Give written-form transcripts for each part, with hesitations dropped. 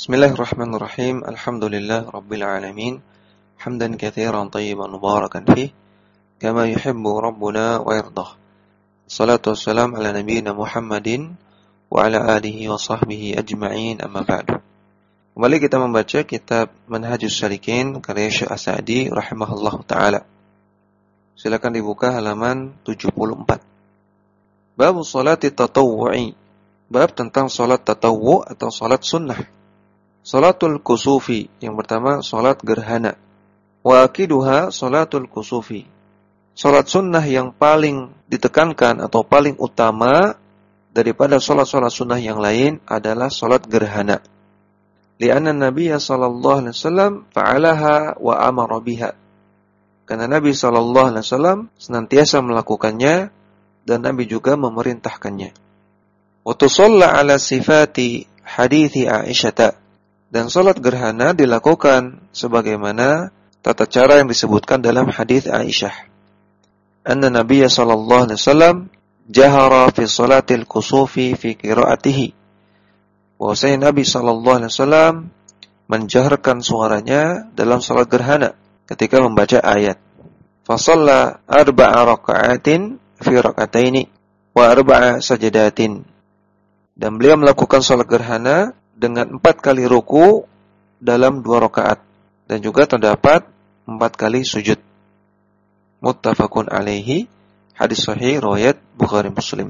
Bismillahirrahmanirrahim. Alhamdulillah Rabbil Alamin. Hamdan katsiran tayyiban mubarakan fih. Kama yuhibbu Rabbuna wa yardah. Salatu wassalam ala nabiyyina Muhammadin wa ala alihi wa sahbihi ajma'in, amma ba'du. Kembali kita membaca kitab Manhajus Salikin karya Syekh As-Sa'di rahimahullah ta'ala. Silakan dibuka halaman 74. Bab salati tatawwu'i. Bab tentang salat tatawwu' atau salat sunnah. Salatul kusufi, yang pertama salat gerhana. Wa akiduha salatul kusufi. Salat sunnah yang paling ditekankan atau paling utama daripada salat-salat sunnah yang lain adalah salat gerhana. Lianna Nabiya sallallahu alaihi wasallam fa'alaha wa amara biha. Karena Nabi sallallahu alaihi wasallam senantiasa melakukannya dan Nabi juga memerintahkannya. Wa tusalla ala sifati hadithi Aisyah. Dan salat gerhana dilakukan sebagaimana tata cara yang disebutkan dalam hadis Aisyah. Anna Nabiya sallallahu alaihi wasallam jahara fi salatil kusufi fi qiraatihi. Bahwasanya Nabi sallallahu alaihi wasallam menjaharkan suaranya dalam salat gerhana ketika membaca ayat. Fa shalla arba'a raka'atin fi rak'ataini wa arba'a sajadatin. Dan beliau melakukan salat gerhana dengan 4 kali ruku dalam 2 rakaat dan juga terdapat 4 kali sujud. Muttafaqun alaihi, hadis sahih riwayat Bukhari Muslim.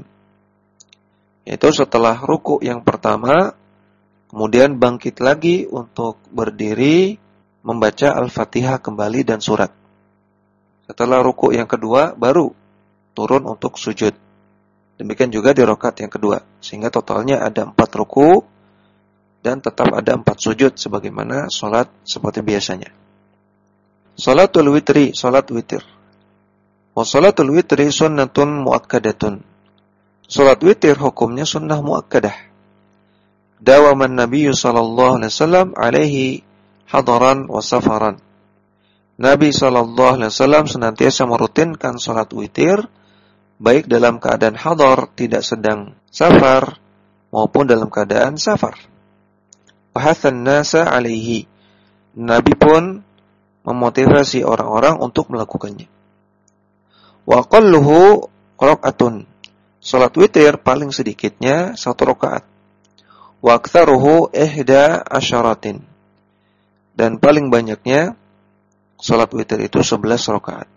Yaitu setelah ruku yang pertama kemudian bangkit lagi untuk berdiri membaca Al-Fatihah kembali dan surat. Setelah ruku yang kedua baru turun untuk sujud. Demikian juga di rakaat yang kedua, sehingga totalnya ada 4 ruku dan tetap ada 4 sujud sebagaimana salat seperti biasanya. Salatul witri, salat witir. Wa salatul witri sunnatun muakkadatun. Salat witir hukumnya sunnah muakkadah. Dawaman Nabi sallallahu alaihi wasallam alaihi hadaran wa safaran. Nabi sallallahu alaihi wasallam senantiasa merutinkan salat witir baik dalam keadaan hadar, tidak sedang safar, maupun dalam keadaan safar. Wahathan nasa alaihi. Nabi pun memotivasi orang-orang untuk melakukannya. Wa aqalluhu raka'atun. Salat witir paling sedikitnya 1 rakaat. Wa aktsaruhu 11. Dan paling banyaknya salat witir itu 11 rakaat.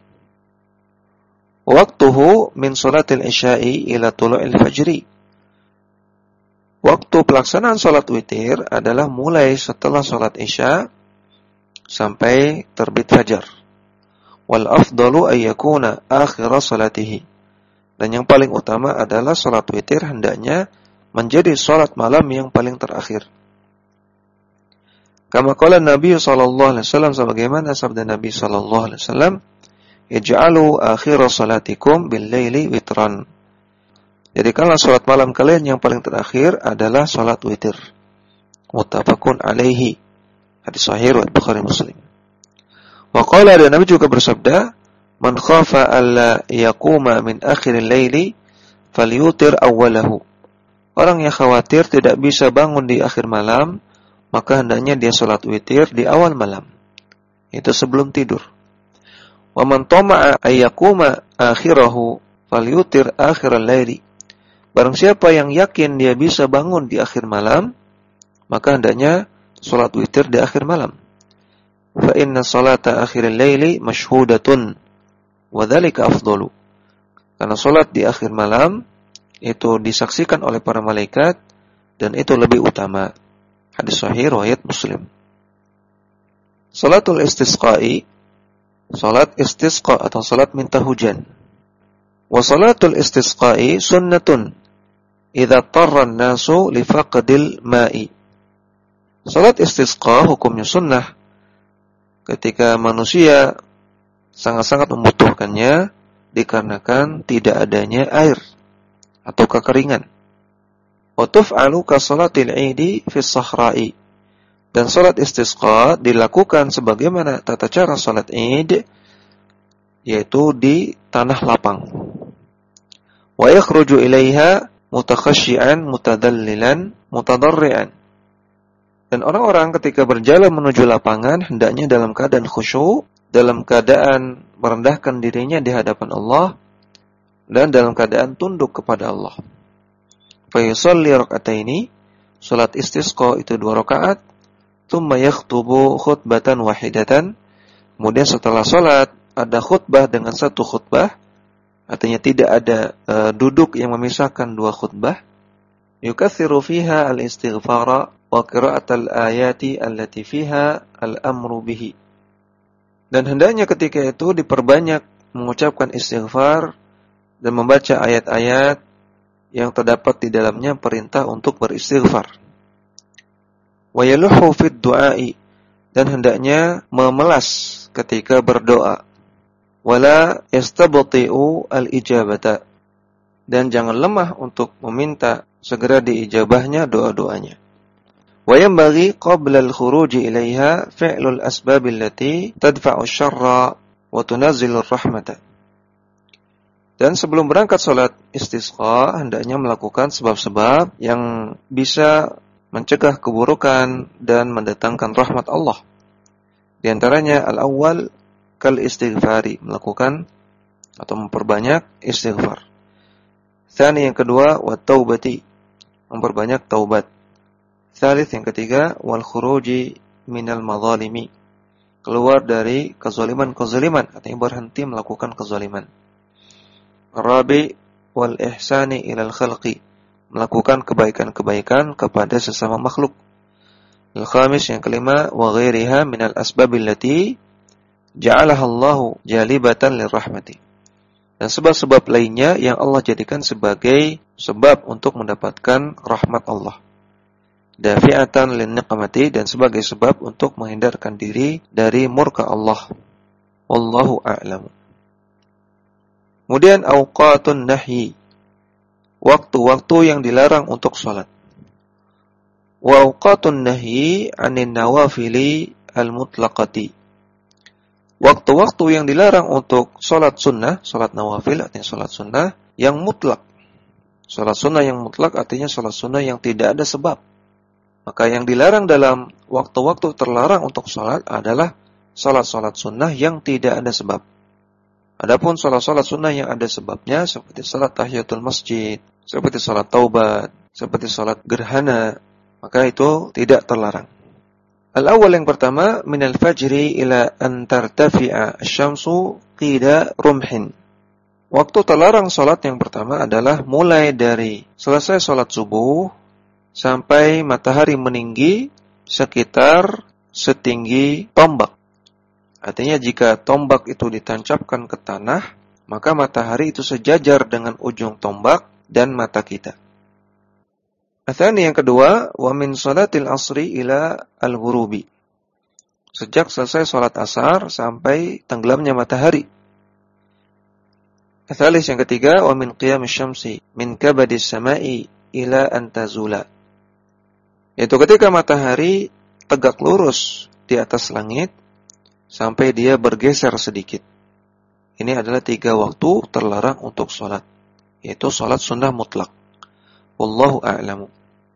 Waqtuhu min salatil isya'i ila tulu'il fajri. Waktu pelaksanaan salat witir adalah mulai setelah salat isya sampai terbit fajar. Wal afdalu ayyakuna akhir salatihi. Dan yang paling utama adalah salat witir hendaknya menjadi salat malam yang paling terakhir. Kama qala Nabi sallallahu alaihi wasallam, sebagaimana sabda Nabi sallallahu alaihi wasallam, ij'alu akhir salatikum bil laili witran. Jadikanlah salat malam kalian yang paling terakhir adalah salat witir. Muttafaqun alaihi, hadis sahih riwayat Bukhari Muslim. Wa qala, dan Nabi juga bersabda, man khafa alla yaquma min akhiril laili falyutir awwalahu. Orang yang khawatir tidak bisa bangun di akhir malam, maka hendaknya dia salat witir di awal malam, itu sebelum tidur. Wa man tama'a ay yaquma akhirahu falyutir akhiral laili. Barang siapa yang yakin dia bisa bangun di akhir malam, maka hendaknya salat witir di akhir malam. Fa inna salata akhiril laili mashhudatun wa dzalika afdalu. Karena salat di akhir malam itu disaksikan oleh para malaikat dan itu lebih utama. Hadis sahih riwayat Muslim. Salatul istisqa'i, salat istisqa atau salat minta hujan. Wa salatul istisqa'i sunnatun idza tarra an-nasu li faqdil ma'i. Salat istisqa hukumnya sunnah ketika manusia sangat-sangat membutuhkannya dikarenakan tidak adanya air atau kekeringan. Wa tuf'alu ka salatil 'idi fi as-sahra'i. Dan salat istisqa dilakukan sebagaimana tata cara salat Id, yaitu di tanah lapang. Wa yakhruju ilaiha mutakhashsyi'an mutadallilan mutadarri'an. Dan orang-orang ketika berjalan menuju lapangan hendaknya dalam keadaan khusyuk, dalam keadaan merendahkan dirinya di hadapan Allah, dan dalam keadaan tunduk kepada Allah. Fa yusalli rak'ataini, salat istisqa itu 2 rakaat, tsumma yakhtubu khutbatan wahidatan. Kemudian setelah salat ada khutbah dengan 1 khutbah, artinya tidak ada duduk yang memisahkan 2 khutbah. Yukatsiru fiha al-istighfara wa qira'atal ayati allati fiha al-amru bihi. Dan hendaknya ketika itu diperbanyak mengucapkan istighfar dan membaca ayat-ayat yang terdapat di dalamnya perintah untuk beristighfar. Wa yaluhu fid du'ai, dan hendaknya memelas ketika berdoa. Wala yastabti'u al-ijabata, dan jangan lemah untuk meminta segera diijabahnya doa-doanya. Wa yanbaghi qabla al-khuruji ilaiha fi'lul asbab allati tadfa'u syarra wa tunazzilu rahmata. Dan sebelum berangkat salat istisqa hendaknya melakukan sebab-sebab yang bisa mencegah keburukan dan mendatangkan rahmat Allah. Di antaranya al-awwal kal istighfari, melakukan atau memperbanyak istighfar. Tsani, yang kedua, wat taubati, memperbanyak taubat. Tsalits, yang ketiga, wal khuruji minal madzalimi, keluar dari kezaliman-kezaliman, artinya berhenti melakukan kezaliman. Rabi wal ihsani ilal khalqi, melakukan kebaikan-kebaikan kepada sesama makhluk. Al-khamis, yang kelima, wa ghairiha minal asbabil lati ja'alaha Allahu jalibatan lirrahmati, dan sebab-sebab lainnya yang Allah jadikan sebagai sebab untuk mendapatkan rahmat Allah. Dafi'atan lin-niqmati, dan sebagai sebab untuk menghindarkan diri dari murka Allah. Wallahu a'lam. Kemudian awqatun nahyi, waktu-waktu yang dilarang untuk salat. Wa awqatun nahyi 'anin nawafili al-mutlaqati, waktu-waktu yang dilarang untuk salat sunnah, salat nawafil artinya salat sunnah yang mutlak. Salat sunnah yang mutlak artinya salat sunnah yang tidak ada sebab. Maka yang dilarang dalam waktu-waktu terlarang untuk salat adalah salat-salat sunnah yang tidak ada sebab. Adapun salat-salat sunnah yang ada sebabnya, seperti salat tahiyatul masjid, seperti salat taubat, seperti salat gerhana, maka itu tidak terlarang. Al-awwal, yang pertama, minal fajri ila an tartafi'a asy-syamsu qida rumhin. Waktu terlarang salat yang pertama adalah mulai dari selesai salat subuh sampai matahari meninggi sekitar setinggi tombak. Artinya jika tombak itu ditancapkan ke tanah, maka matahari itu sejajar dengan ujung tombak dan mata kita. Atsani, yang kedua, wa min salatil asri ila al-ghurubi, sejak selesai salat asar sampai tenggelamnya matahari. Atsalis, yang ketiga, wa min qiyamis syamsi min kabadis samai ila an tazula, yaitu ketika matahari tegak lurus di atas langit sampai dia bergeser sedikit. Ini adalah 3 waktu terlarang untuk salat, yaitu salat sunnah mutlak. Wallahu a'lamu.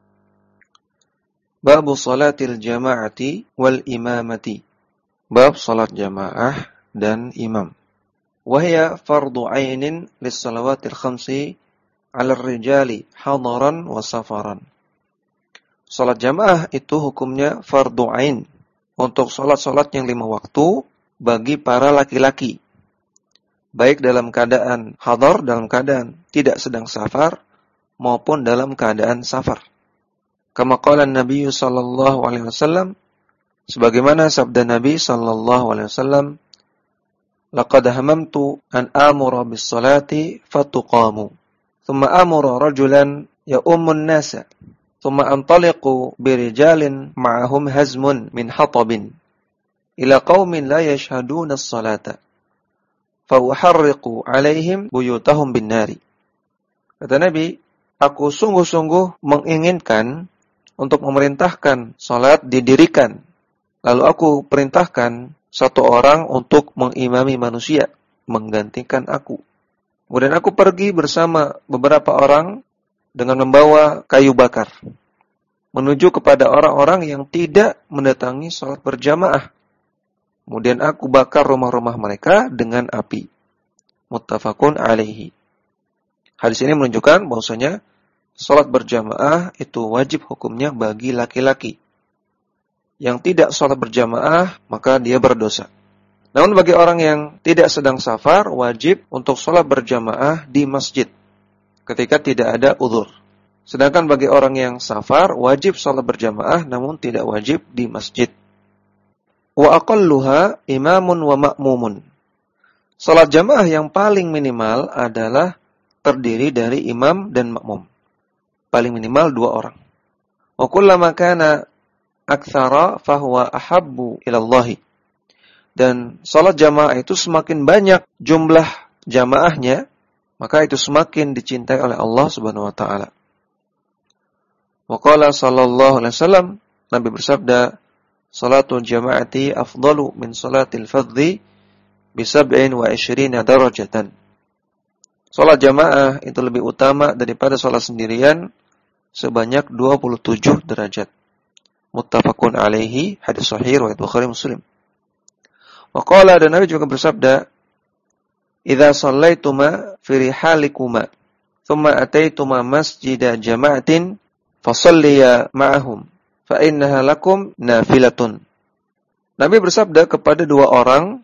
Babu salatil jama'ati wal imamati, bab salat jamaah dan imam. Wahya fardu ainin lis salawatil khamsi 'ala ar-rijali hadaran wa safaran. Salat jamaah itu hukumnya fardu ain untuk salat-salat yang 5 waktu bagi para laki-laki, baik dalam keadaan hadar, dalam keadaan tidak sedang safar, maupun dalam keadaan safar. Kama qala Nabi sallallahu alaihi wasallam, sebagaimana sabda Nabi sallallahu alaihi wasallam, laqad hamamtu an amura bis salati fatuqamu, thumma amura rajulan ya'ummun nasa, thumma antaliqu birijalin ma'ahum hazmun min hatabin ila qaumin la yashhaduna as-salata fa uharriqu alaihim buyutahum bin nari. Kata Nabi, aku sungguh-sungguh menginginkan untuk memerintahkan salat didirikan, lalu aku perintahkan satu orang untuk mengimami manusia, menggantikan aku. Kemudian aku pergi bersama beberapa orang dengan membawa kayu bakar. menuju kepada orang-orang yang tidak mendatangi salat berjamaah. Kemudian aku bakar rumah-rumah mereka dengan api. Muttafaqun alaihi. Hadis ini menunjukkan bahwasanya salat berjamaah itu wajib hukumnya bagi laki-laki. Yang tidak salat berjamaah, maka dia berdosa. Namun bagi orang yang tidak sedang safar, wajib untuk salat berjamaah di masjid ketika tidak ada uzur. Sedangkan bagi orang yang safar, wajib salat berjamaah namun tidak wajib di masjid. Wa aqalluha imamun wa ma'mumun. Salat jamaah yang paling minimal adalah terdiri dari imam dan makmum. Paling minimal 2 orang. Wa kullama kana aktsara fahuwa ahabbu ila Allah. Dan salat jamaah itu semakin banyak jumlah jamaahnya, maka itu semakin dicintai oleh Allah Subhanahu wa taala. Wa qala sallallahu alaihi wasallam, Nabi bersabda, salatul jama'ati afdalu min salatil fadhi bi 27 darajatan. Salat jamaah itu lebih utama daripada salat sendirian sebanyak 27 derajat. Muttafaqun alaihi, hadis sahih riwayat Bukhari Muslim. Wa qala, dan Nabi juga bersabda, idza shallaituma fi rihalikuma thumma ataituma masjida jama'atin fasalliya ma'ahum fa innaha lakum nafilatun. Nabi bersabda kepada 2 orang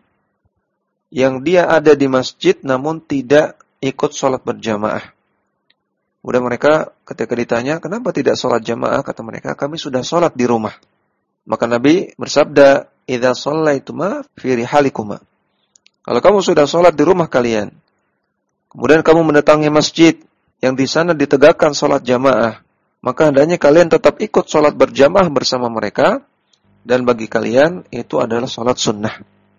yang dia ada di masjid namun tidak ikut salat berjamaah. Kemudian mereka ketika ditanya, kenapa tidak salat jamaah? Kata mereka, kami sudah salat di rumah. Maka Nabi bersabda, idza shallaituma fi rihalikuma. Kalau kamu sudah salat di rumah kalian, kemudian kamu mendatangi masjid yang di sana ditegakkan salat jamaah, maka hendaknya kalian tetap ikut salat berjamaah bersama mereka, dan bagi kalian itu adalah salat sunnah.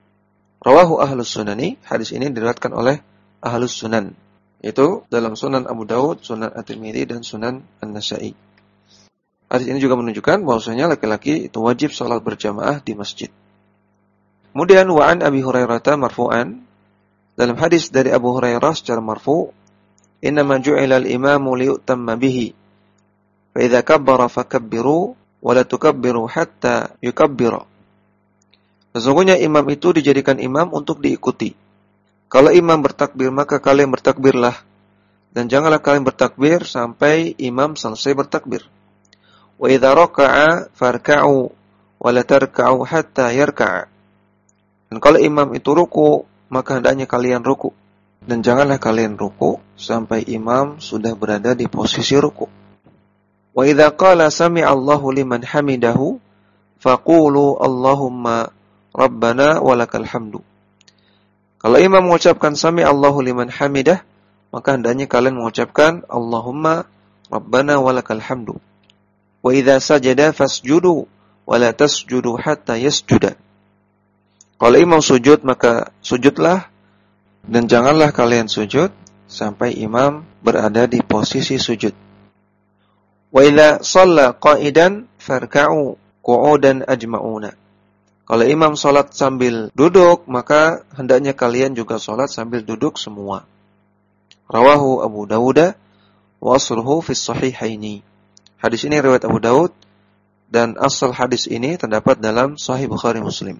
Rawahu ahlus sunani, hadis ini diriwayatkan oleh ahlus sunan. Itu dalam Sunan Abu Daud, Sunan At-Tirmidzi, dan Sunan An-Nasa'i. Hadis ini juga menunjukkan bahwasanya laki-laki itu wajib salat berjamaah di masjid. Kemudian wa'an Abi Hurairah marfu'an, dalam hadis dari Abu Hurairah secara marfu', innama ju'ila al-imamu liyu'tamma bihi, fa idza kabbara fakabbiru wa la tukabbiru hatta yukabbira. Sesungguhnya imam itu dijadikan imam untuk diikuti. Kalau imam bertakbir, maka kalian bertakbirlah, dan janganlah kalian bertakbir sampai imam selesai bertakbir. Wa idza raka'a farka'u wa la tarka'u hatta yarka'a. Dan kalau imam itu ruku, maka hendaknya kalian ruku, dan janganlah kalian ruku sampai imam sudah berada di posisi ruku. Wa idza qala sami'allahu liman hamidahu faqulu Allahumma rabbana walakal hamdu. Kalau imam mengucapkan sami'allahu liman hamidah, maka hendaknya kalian mengucapkan Allahumma rabbana walakal hamdu. Wa idza sajada fasjudu wa la tasjudu hatta yasjuda. Kalau imam sujud, maka sujudlah, dan janganlah kalian sujud sampai imam berada di posisi sujud. Wa idza shalla qa'idan farka'u qu'udan ajma'una. Kalau imam salat sambil duduk, maka hendaknya kalian juga salat sambil duduk semua. Rawahu Abu Dawud wa asluhu fi sahihaini. Hadis ini riwayat Abu Daud, dan asal hadis ini terdapat dalam Sahih Bukhari Muslim.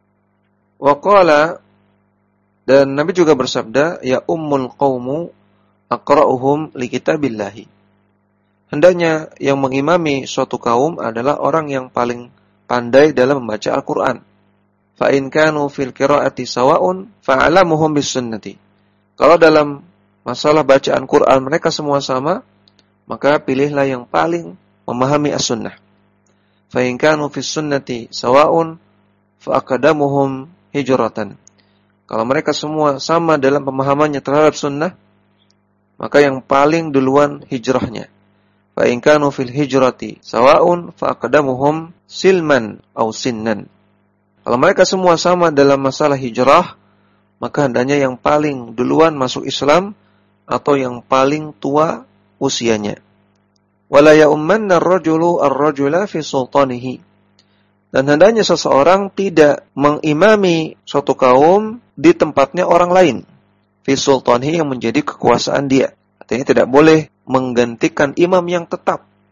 Wa qala, dan Nabi juga bersabda, ya ummul qaumu aqra'uhum li kitabillahi. Hendaknya yang mengimami suatu kaum adalah orang yang paling pandai dalam membaca Al-Quran. Fa in kanu fil qira'ati sawa'un fa'alamuhum bis sunnati. Kalau dalam masalah bacaan Quran mereka semua sama, maka pilihlah yang paling memahami as-sunnah. Fa in kanu fis sunnati sawa'un fa aqdamuhum hijratan. Kalau mereka semua sama dalam pemahamannya terhadap sunnah, maka yang paling duluan hijrahnya. Fa in kanu fil hijrati sawa'un fa aqdamuhum silman aw sinnan. Kalau mereka semua sama dalam masalah hijrah, maka hendaknya yang paling duluan masuk Islam atau yang paling tua usianya. Wala ya'ummanna ar-rajulu ar-rajula fi sultanihi. Dan hendaknya seseorang tidak mengimami suatu kaum di tempatnya orang lain. Fi sultanihi, yang menjadi kekuasaan dia. Artinya tidak boleh menggantikan imam yang tetap.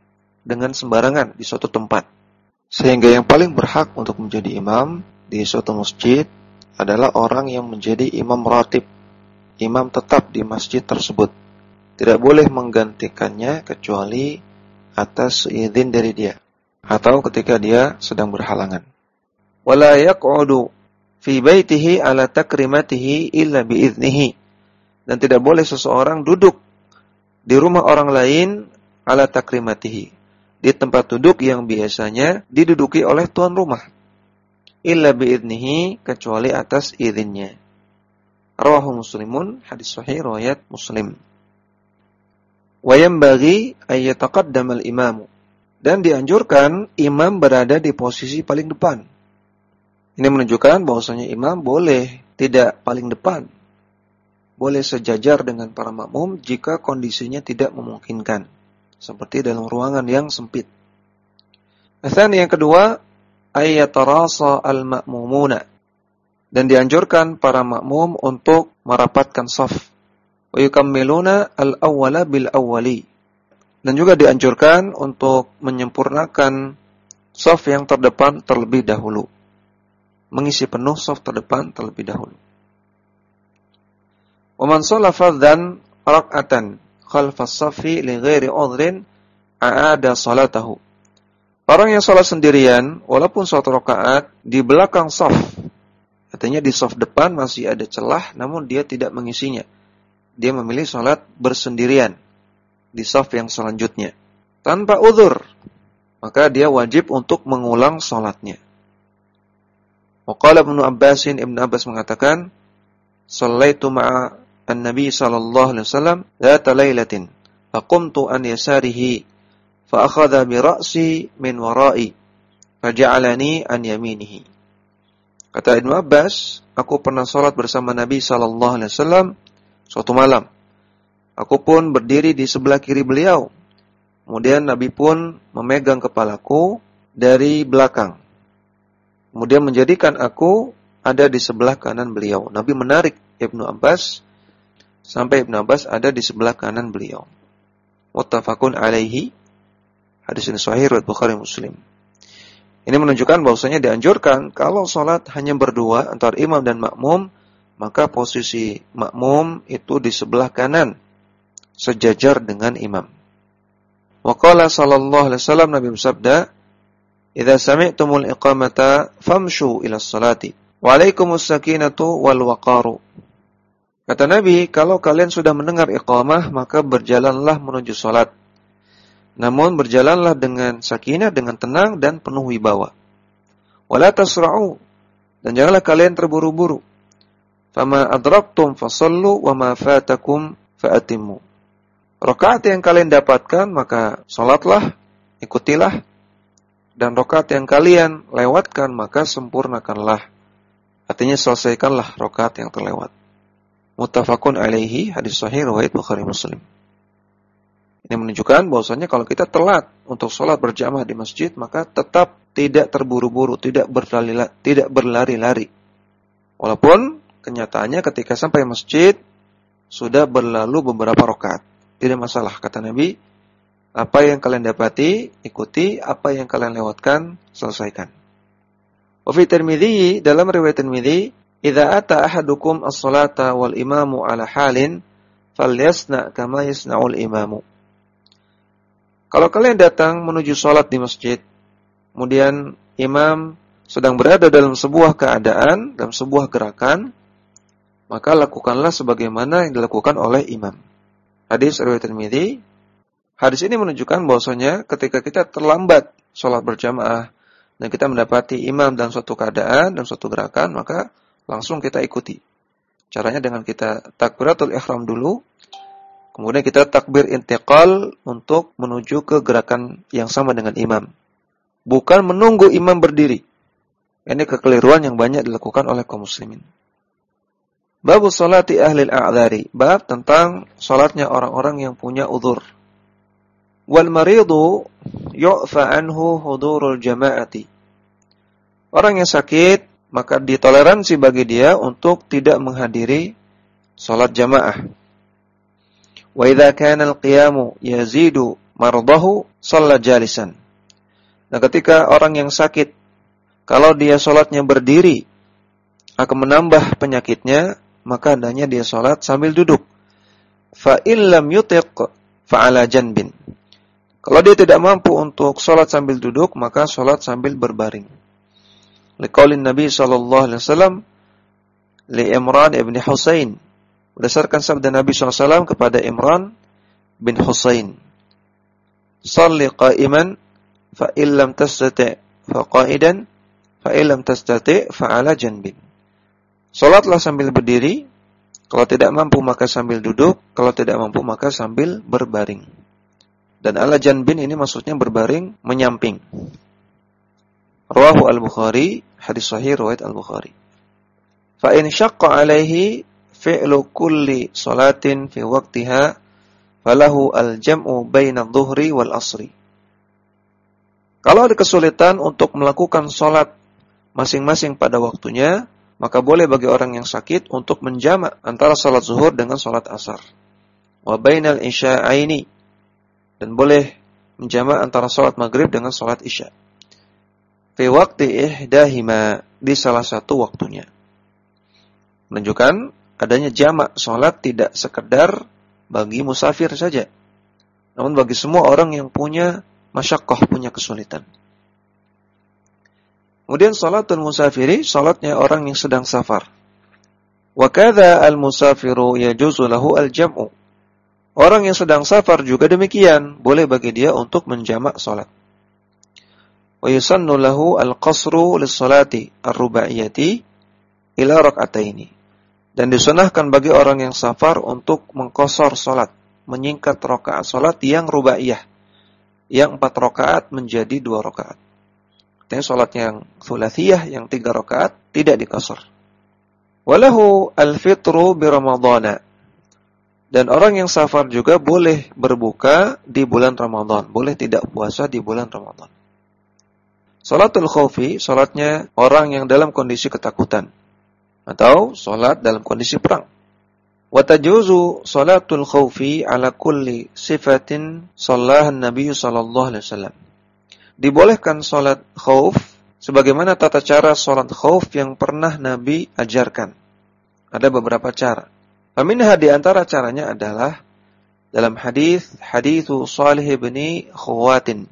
dengan sembarangan di suatu tempat. Sehingga yang paling berhak untuk menjadi imam di suatu masjid adalah orang yang menjadi imam ratib, imam tetap di masjid tersebut. Tidak boleh menggantikannya kecuali atas izin dari dia atau ketika dia sedang berhalangan. Wala yaq'udu fi baitihi ala takrimatihi illa biiznihi. Dan tidak boleh seseorang duduk di rumah orang lain ala takrimatihi, di tempat duduk yang biasanya diduduki oleh tuan rumah. Illa biiznihi, kecuali atas izinnya. Rawahu Muslimun, hadis sahih riwayat Muslim. Wa yanbaghi ay yataqaddama al-imamu. Dan dianjurkan imam berada di posisi paling depan. Ini menunjukkan bahwasanya imam boleh tidak paling depan. Boleh sejajar dengan para makmum jika kondisinya tidak memungkinkan. Seperti dalam ruangan yang sempit. Yang kedua, ay yatarasa al-ma'mumuna. Dan dianjurkan para makmum untuk merapatkan shaf. Wa yukammiluna al-awwala bil-awwali. Dan juga dianjurkan untuk menyempurnakan shaf yang terdepan terlebih dahulu. Mengisi penuh shaf terdepan terlebih dahulu. Wa man shalla fardhan rak'atan khalfas shaffi li ghairi udhrin a'ada salatahu. Orang yang salat sendirian walaupun suatu rakaat di belakang shaf, artinya di shaf depan masih ada celah namun dia tidak mengisinya. Dia memilih salat bersendirian di shaf yang selanjutnya tanpa uzur, maka dia wajib untuk mengulang salatnya. Waqala Ibnu Abbas mengatakan, "Shallaitu ma'a an-nabi sallallahu alaihi wasallam dzata lailatin, faqumtu an yasarihi, fa akhadha bi ra'si min wara'i, faja'alani an yaminihi." Kata Ibnu Abbas, aku pernah salat bersama Nabi sallallahu alaihi wasallam suatu malam. Aku pun berdiri di sebelah kiri beliau. Kemudian Nabi pun memegang kepalaku dari belakang. Kemudian menjadikan aku ada di sebelah kanan beliau. Nabi menarik Ibnu Abbas sampai Ibnu Abbas ada di sebelah kanan beliau. Muttafaqun alaihi. Hadis ini sahih riwayat Bukhari Muslim. Ini menunjukkan bahwasanya dianjurkan kalau salat hanya berdua antara imam dan makmum, maka posisi makmum itu di sebelah kanan, sejajar dengan imam. Wa qala sallallahu alaihi wasallam, Nabi bersabda, "Idza sami'tumul iqamata famshu ila sholati wa alaikumus sakinatu wal waqaru." Kata Nabi, kalau kalian sudah mendengar iqamah, maka berjalanlah menuju salat. Namun berjalanlah dengan sakinah, dengan tenang dan penuh wibawa. Wa la tasra'u, dan janganlah kalian terburu-buru. Fama adraktum fasallu wa ma fatakum fa'atimmu. Rakaat yang kalian dapatkan maka salatlah, ikutilah, dan rakaat yang kalian lewatkan maka sempurnakanlah. Artinya selesaikanlah rakaat yang terlewat. Muttafaqun alaihi, hadis sahih riwayat Bukhari Muslim. Ini menunjukkan bahwasanya kalau kita telat untuk salat berjamaah di masjid maka tetap tidak terburu-buru, tidak berlari-lari. Walaupun kenyataannya ketika sampai masjid sudah berlalu beberapa rakaat. Tidak masalah, kata Nabi. Apa yang kalian dapati, ikuti. Apa yang kalian lewatkan, selesaikan. Wa fi Tirmidzi, dalam riwayat Tirmidzi, "Idza ata ahadukum as-salata wal imamu ala halin, falyasna kama yasna'ul imamu." Kalau kalian datang menuju salat di masjid, kemudian imam sedang berada dalam sebuah keadaan, dalam sebuah gerakan, maka lakukanlah sebagaimana yang dilakukan oleh imam. Hadis riwayat Tirmidzi. Hadis ini menunjukkan bahwasanya ketika kita terlambat salat berjamaah dan kita mendapati imam dalam suatu keadaan, dalam suatu gerakan, maka langsung kita ikuti. Caranya dengan kita takbiratul ihram dulu, kemudian kita takbir intiqal untuk menuju ke gerakan yang sama dengan imam. Bukan menunggu imam berdiri. Ini kekeliruan yang banyak dilakukan oleh kaum muslimin. Babu salati ahlil a'dzari, bab tentang salatnya orang-orang yang punya uzur. Wal maridu yu'fa anhu hudurul jama'ati. Orang yang sakit maka ditoleransi bagi dia untuk tidak menghadiri salat jamaah. Wa idza kana al-qiyamu yazidu mardahu shalla jalisan. Nah, ketika orang yang sakit, kalau dia sholatnya berdiri akan menambah penyakitnya, maka hendaknya dia sholat sambil duduk. Fa illam yutiq fa ala janbin. Kalau dia tidak mampu untuk sholat sambil duduk, maka sholat sambil berbaring. Liqaulin Nabi sallallahu alaihi wasallam li Imran ibn Husain. Berdasarkan sabda Nabi SAW kepada Imran bin Husain. Salli qa'iman fa illam tastati' fa qa'idan fa illam tastati' fa ala janbin. Salatlah sambil berdiri, kalau tidak mampu maka sambil duduk, kalau tidak mampu maka sambil berbaring. Dan ala janbin ini maksudnya berbaring menyamping. Rawahu al-Bukhari, hadis sahih riwayat al-Bukhari. Fa in syaqqa alaihi fi'lu kulli salatin fi waqtiha falahu al-jam'u baina adh-dhuhri wal asri. Kalau ada kesulitan untuk melakukan salat masing-masing pada waktunya, maka boleh bagi orang yang sakit untuk menjamak antara salat zuhur dengan salat asar. Wa bainal isya'aini, dan boleh menjamak antara salat maghrib dengan salat isya. Fi waqti ihdahima, di salah satu waktunya. Menunjukkan adanya jamak salat tidak sekedar bagi musafir saja, namun bagi semua orang yang punya masyaqqah, punya kesulitan. Kemudian salatul musafiri, salatnya orang yang sedang safar. Wa kadza al-musafiru yajuzu lahu al-jam'u. Orang yang sedang safar juga demikian, boleh bagi dia untuk menjamak salat. Wa yusannu lahu al-qasru lis-salati ar-rubaiyati ila rak'ataini. Dan disunahkan bagi orang yang safar untuk mengqasar salat, menyingkat rakaat salat yang rubaiyah, yang 4 rakaat menjadi 2 rakaat. Artinya salat yang thulathiyah, yang 3 rakaat, tidak diqasar. Walahu al-fitru bi ramadhana. Dan orang yang safar juga boleh berbuka di bulan Ramadan, boleh tidak puasa di bulan Ramadan. Salatul khawfi, salatnya orang yang dalam kondisi ketakutan, atau salat dalam kondisi perang. Wa tajuzu salatul khawfi ala kulli sifatin shallaha an-nabiy sallallahu alaihi wasallam. Dibolehkan salat khauf sebagaimana tata cara salat khauf yang pernah Nabi ajarkan. Ada beberapa cara. Faminha, di antara caranya adalah dalam hadithu Salih bin Khuwatin.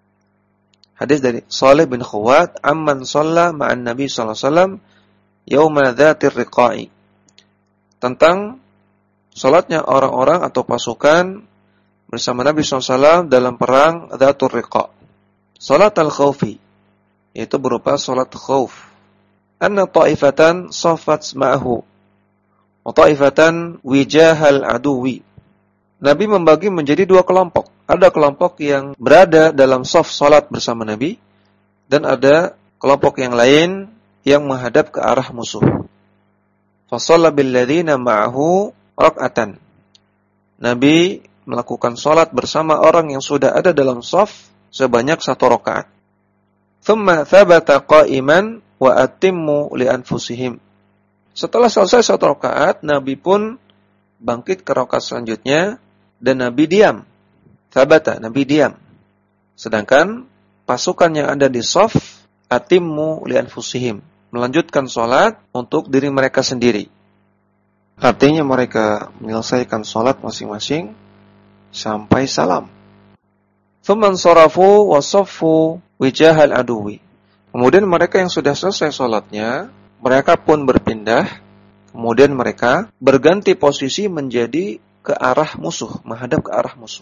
Hadis dari Salih bin Khuwat, amman shalla ma'an Nabi sallallahu alaihi wasallam yauma dzatir riqa'i. Tentang salatnya orang-orang atau pasukan bersama Nabi SAW dalam perang Dzatur Riqa'. Salat al-khawfi, yaitu berupa salat khauf. Anna ta'ifatan saffat ma'ahu wa ta'ifatan wijahal aduwi. Nabi membagi menjadi 2 kelompok. Ada kelompok yang berada dalam shaf salat bersama Nabi, dan ada kelompok yang lain yang menghadap ke arah musuh. Fasalla bil ladzina ma'ahu rak'atan. Nabi melakukan salat bersama orang yang sudah ada dalam shaf sebanyak 1 rakaat. Thumma thabata qa'iman wa atimmu li anfusihim. Setelah selesai 1 rakaat, Nabi pun bangkit ke rakaat selanjutnya dan Nabi diam. Thabata, Nabi diam. Sedangkan pasukan yang ada di shaf atimmu li anfusihim, melanjutkan salat untuk diri mereka sendiri. Artinya mereka menyelesaikan salat masing-masing sampai salam. Thumman sarafu wa saffu wijahal aduwi. Kemudian mereka yang sudah selesai salatnya, mereka pun berpindah, kemudian mereka berganti posisi menjadi ke arah musuh, menghadap ke arah musuh.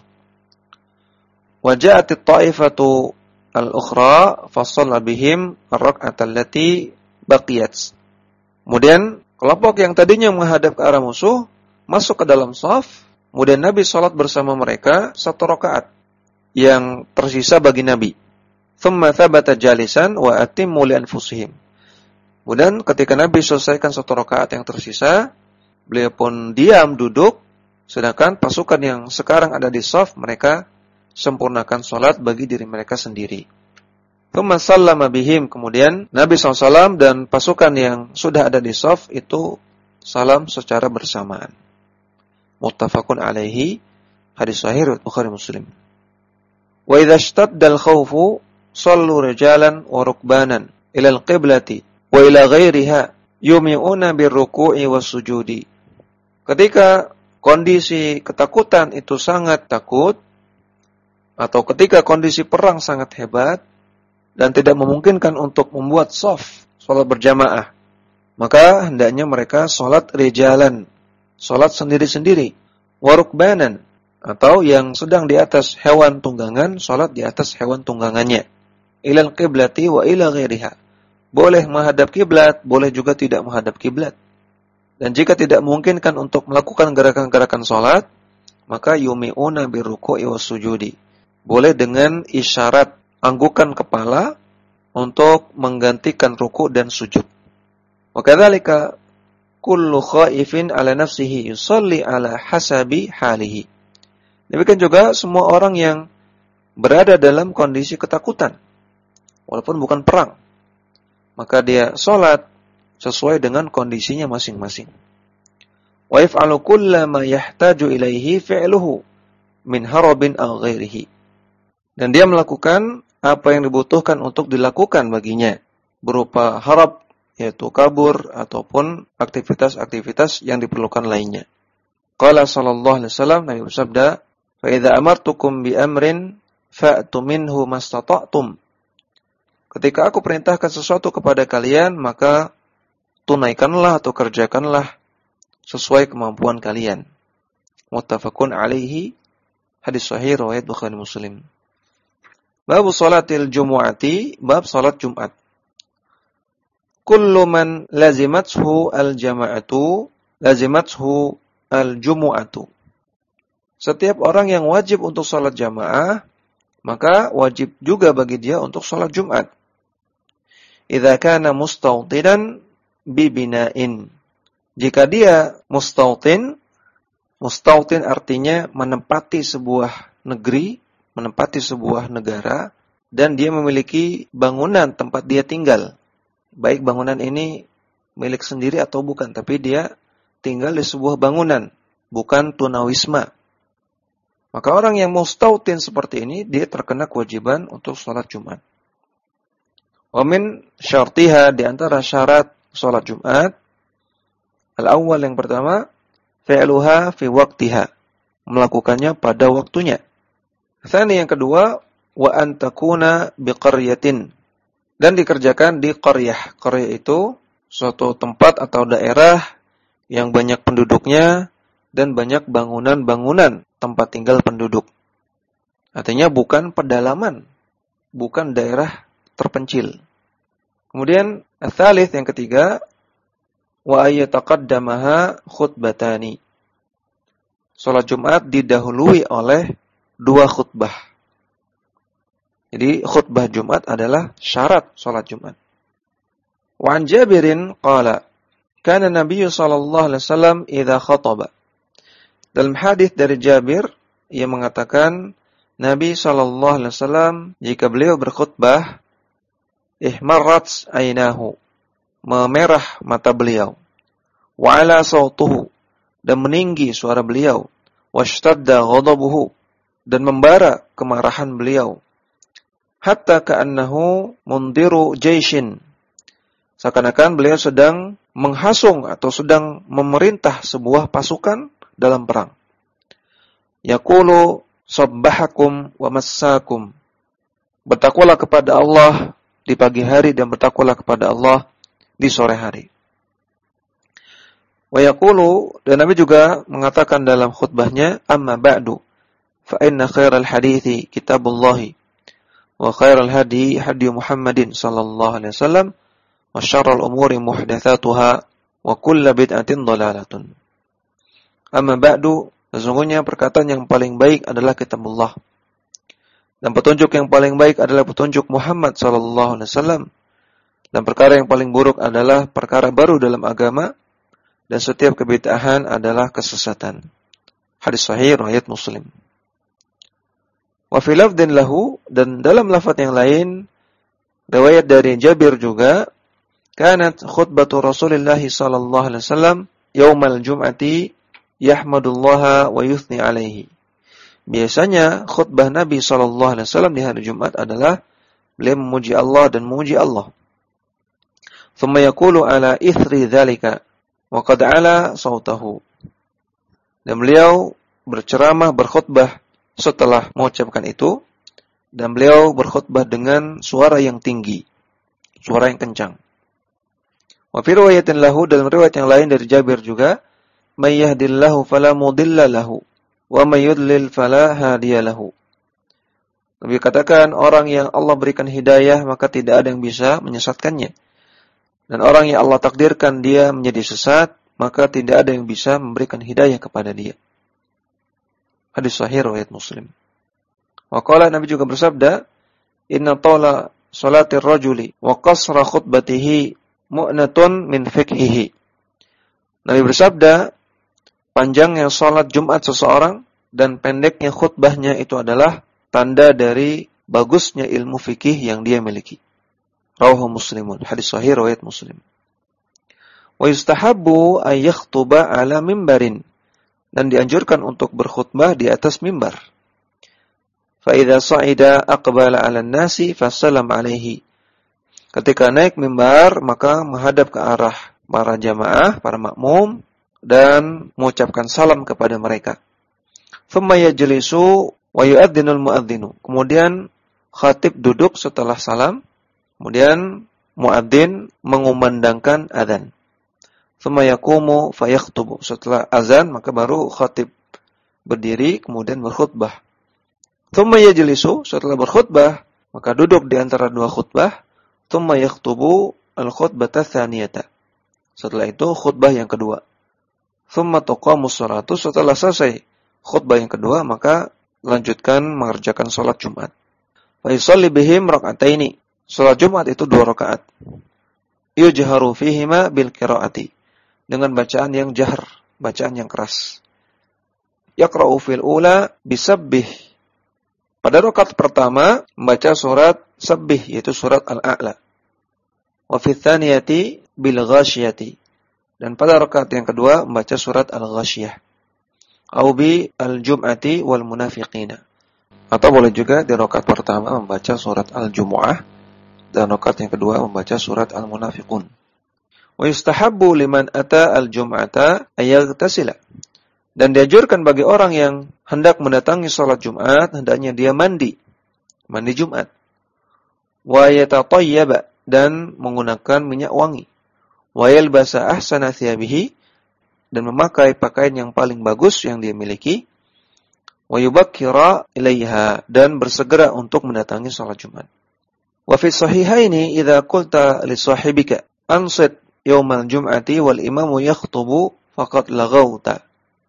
Wa ja'atit ta'ifatu al-ukhra fasalla bihim ar-rak'atal lati baqiyat. Kemudian kelompok yang tadinya menghadap ke arah musuh masuk ke dalam shaf, kemudian Nabi salat bersama mereka 1 rakaat yang tersisa bagi Nabi. Thumma thabata jalisan wa atimmu li anfusihim. Kemudian ketika Nabi selesaikan 1 rakaat yang tersisa, beliau pun diam duduk, sedangkan pasukan yang sekarang ada di shaf mereka sempurnakan salat bagi diri mereka sendiri. Thumma sallama bihim, kemudian Nabi SAW dan pasukan yang sudah ada di shaf itu salam secara bersamaan. Muttafaqun alaihi, hadis sahih Bukhari Muslim. Wa idza ishtadda al-khawfu sallu rijalan wa rukbanan ila al-qiblati wa ila ghairiha yumi'una birruku'i was-sujudi. Ketika kondisi ketakutan itu sangat takut, atau ketika kondisi perang sangat hebat dan tidak memungkinkan untuk membuat shaf, salat berjamaah, maka hendaknya mereka salat rijalan, salat sendiri-sendiri, wa rukbanan, atau yang sedang di atas hewan tunggangan, salat di atas hewan tunggangannya, ilal qiblati wa ila ghairiha. Boleh menghadap kiblat, boleh juga tidak menghadap kiblat. Dan jika tidak memungkinkan untuk melakukan gerakan-gerakan salat, maka yumi'una birruku'i was-sujudi. Boleh dengan isyarat anggukan kepala untuk menggantikan ruku' dan sujud. Wa kadzalika kullu khaifin ala nafsihi yusalli ala hasabi halihi. Demikian juga semua orang yang berada dalam kondisi ketakutan, walaupun bukan perang, maka dia salat sesuai dengan kondisinya masing-masing. Wa yaf'alu kulla ma yahtaju ilaihi fi'luhu min harabin aw ghairihi. Dan dia melakukan apa yang dibutuhkan untuk dilakukan baginya, berupa harab, yaitu kabur, ataupun aktivitas-aktivitas yang diperlukan lainnya. Qala sallallahu alaihi wasallam, Nabi bersabda, "Fa idza amartukum bi amrin fa'tu minhu mastata'tum." Ketika aku perintahkan sesuatu kepada kalian, maka tunaikanlah atau kerjakanlah sesuai kemampuan kalian. Muttafaqun alaihi, hadis sahih riwayat Bukhari Muslim. Bab salatil jumu'ati, bab salat Jumat. Kullu man lazimathu al-jama'atu, lazimathu al-jumu'atu. Setiap orang yang wajib untuk salat jamaah, maka wajib juga bagi dia untuk salat Jumat. Idza kana mustawtinan bibina'in. Jika dia mustautin artinya menempati sebuah negeri, menempati sebuah negara, dan dia memiliki bangunan tempat dia tinggal. Baik bangunan ini milik sendiri atau bukan, tapi dia tinggal di sebuah bangunan, bukan tunawisma. Maka orang yang mustautin seperti ini, dia terkena kewajiban untuk sholat Jumat. Wa min syartiha, di antara syarat sholat Jumat, al-awwal, yang pertama, fi'luha fi waqtiha, melakukannya pada waktunya. Tsani, yang kedua, wa an takuna biqaryatin, dan dikerjakan di qaryah. Qaryah itu suatu tempat atau daerah yang banyak penduduknya dan banyak bangunan-bangunan tempat tinggal penduduk. Artinya bukan pedalaman, bukan daerah terpencil. Kemudian ats-tsalits, yang ketiga, wa ayyataqaddamaha khutbatani. Salat Jumat didahului oleh 2 khutbah. Jadi khutbah Jumat adalah syarat salat Jumat. Wa an Jabirin qala, kana Nabi sallallahu alaihi wasallam idza khataba. Dalam hadis dari Jabir, ia mengatakan Nabi sallallahu alaihi wasallam jika beliau berkhutbah, ihmarrat ainahu, memerah mata beliau, wa ala sautuhu, dan meninggi suara beliau, washtadda ghadabuhu, dan membara kemarahan beliau, hatta ka'annahu mundiru jaishin, seakan-akan beliau sedang menghasung atau sedang memerintah sebuah pasukan dalam perang. Yaqulu sabbahakum wa massakum, bertakwalah kepada Allah di pagi hari dan bertakwalah kepada Allah di sore hari. Wa yaqulu, dan Nabi juga mengatakan dalam khutbahnya, amma ba'du fa inna khairal hadithi kitabullahi wa khairal hadi hadi Muhammadin sallallahu alaihi wasallam wa syarrul umuri muhdatsatuha wa kullu bid'atin dhalalatun. Amma ba'du, sesungguhnya perkataan yang paling baik adalah kitabullah, dan petunjuk yang paling baik adalah petunjuk Muhammad sallallahu alaihi wasallam, dan perkara yang paling buruk adalah perkara baru dalam agama, dan setiap kebid'ahan adalah kesesatan. Hadis sahih riwayat Muslim. Wa fi lafdhin lahu, dan dalam lafaz yang lain riwayat dari Jabir juga, kanat khutbatu Rasulillah sallallahu alaihi wasallam yaumal jum'ati yahmadullaha wa yuthni alaihi. biasanya khutbah Nabi SAW di hari Jumat adalah beliau memuji Allah dan memuji Allah. Thumma yaqulu ala ithri dzalika wa qad ala sautahu. Dan beliau berceramah, berkhutbah setelah mengucapkan itu, dan beliau berkhutbah dengan suara yang tinggi, suara yang kencang. Wa fi riwayatin lahu, dalam riwayat yang lain dari Jabir juga, may yahdillahu fala mudilla lahu wa may yudlil fala hadiya lahu. Nabi katakan, orang yang Allah berikan hidayah maka tidak ada yang bisa menyesatkannya. Dan orang yang Allah takdirkan dia menjadi sesat, maka tidak ada yang bisa memberikan hidayah kepada dia. Hadis sahih riwayat Muslim. Wa qala, Nabi juga bersabda, inna tawla salatir rajuli wa qasra khutbatihi mu'natun min fiqhihi. Nabi bersabda, panjangnya salat Jumat seseorang dan pendeknya khutbahnya itu adalah tanda dari bagusnya ilmu fikih yang dia miliki. Rawahu Muslimun. Hadis sahih riwayat Muslim. Wa yustahabbu ay yakhtuba ala mimbarin, dan dianjurkan untuk berkhutbah di atas mimbar. Fa idza sa'ida aqbala 'ala an-nasi fasallam 'alaihi. Ketika naik mimbar maka menghadap ke arah para jamaah, para makmum, dan mengucapkan salam kepada mereka. Thumma yajlisu wa yu'adhdhinul mu'adhdhinu. Kemudian khatib duduk setelah salam. Kemudian muadzin mengumandangkan azan. Tsumma yaqumu fayakhtubu. Setelah azan maka baru khatib berdiri kemudian berkhutbah. Tsumma yajlisu, setelah berkhutbah maka duduk di antara dua khutbah. Tsumma yakhtubu al-khutbata tsaniyata. Setelah itu khutbah yang kedua. Tsumma tuqamus shalatu, setelah selesai khutbah yang kedua maka lanjutkan mengerjakan salat Jumat. Fa yusalli bihim rak'ataini. Salat Jumat itu 2 rakaat. Yujharu fihima bil qiraati, dengan bacaan yang jahar, bacaan yang keras. Yaqra'u fil ula bisabbih. Pada rakaat pertama membaca surat Sabbih, yaitu surat Al-A'la. Wa fi tsaniyati bil ghasyiyati. Dan pada rakaat yang kedua membaca surat Al-Ghasyiyah. Au bi al-jum'ati wal munafiqina. Atau boleh juga di rakaat pertama membaca surat Al-Jumu'ah, dan rakaat yang kedua membaca surat Al-Munafiqun. Wa yustahabbu liman ata al-jum'ata ayaghtasila. Dan dianjurkan bagi orang yang hendak mendatangi salat Jumat, hendaknya dia mandi Jumat. Wa yatatayyaba, dan menggunakan minyak wangi. Wa yalbasa ahsana thiyabihi, dan memakai pakaian yang paling bagus yang dia miliki. Wa yubakkira ilaiha, dan bersegera untuk mendatangi salat Jumat. Wa fi sahihaini idza qulta li sahibika ansit yaumal jum'ati wal imamu yakhutubu faqad laghawta.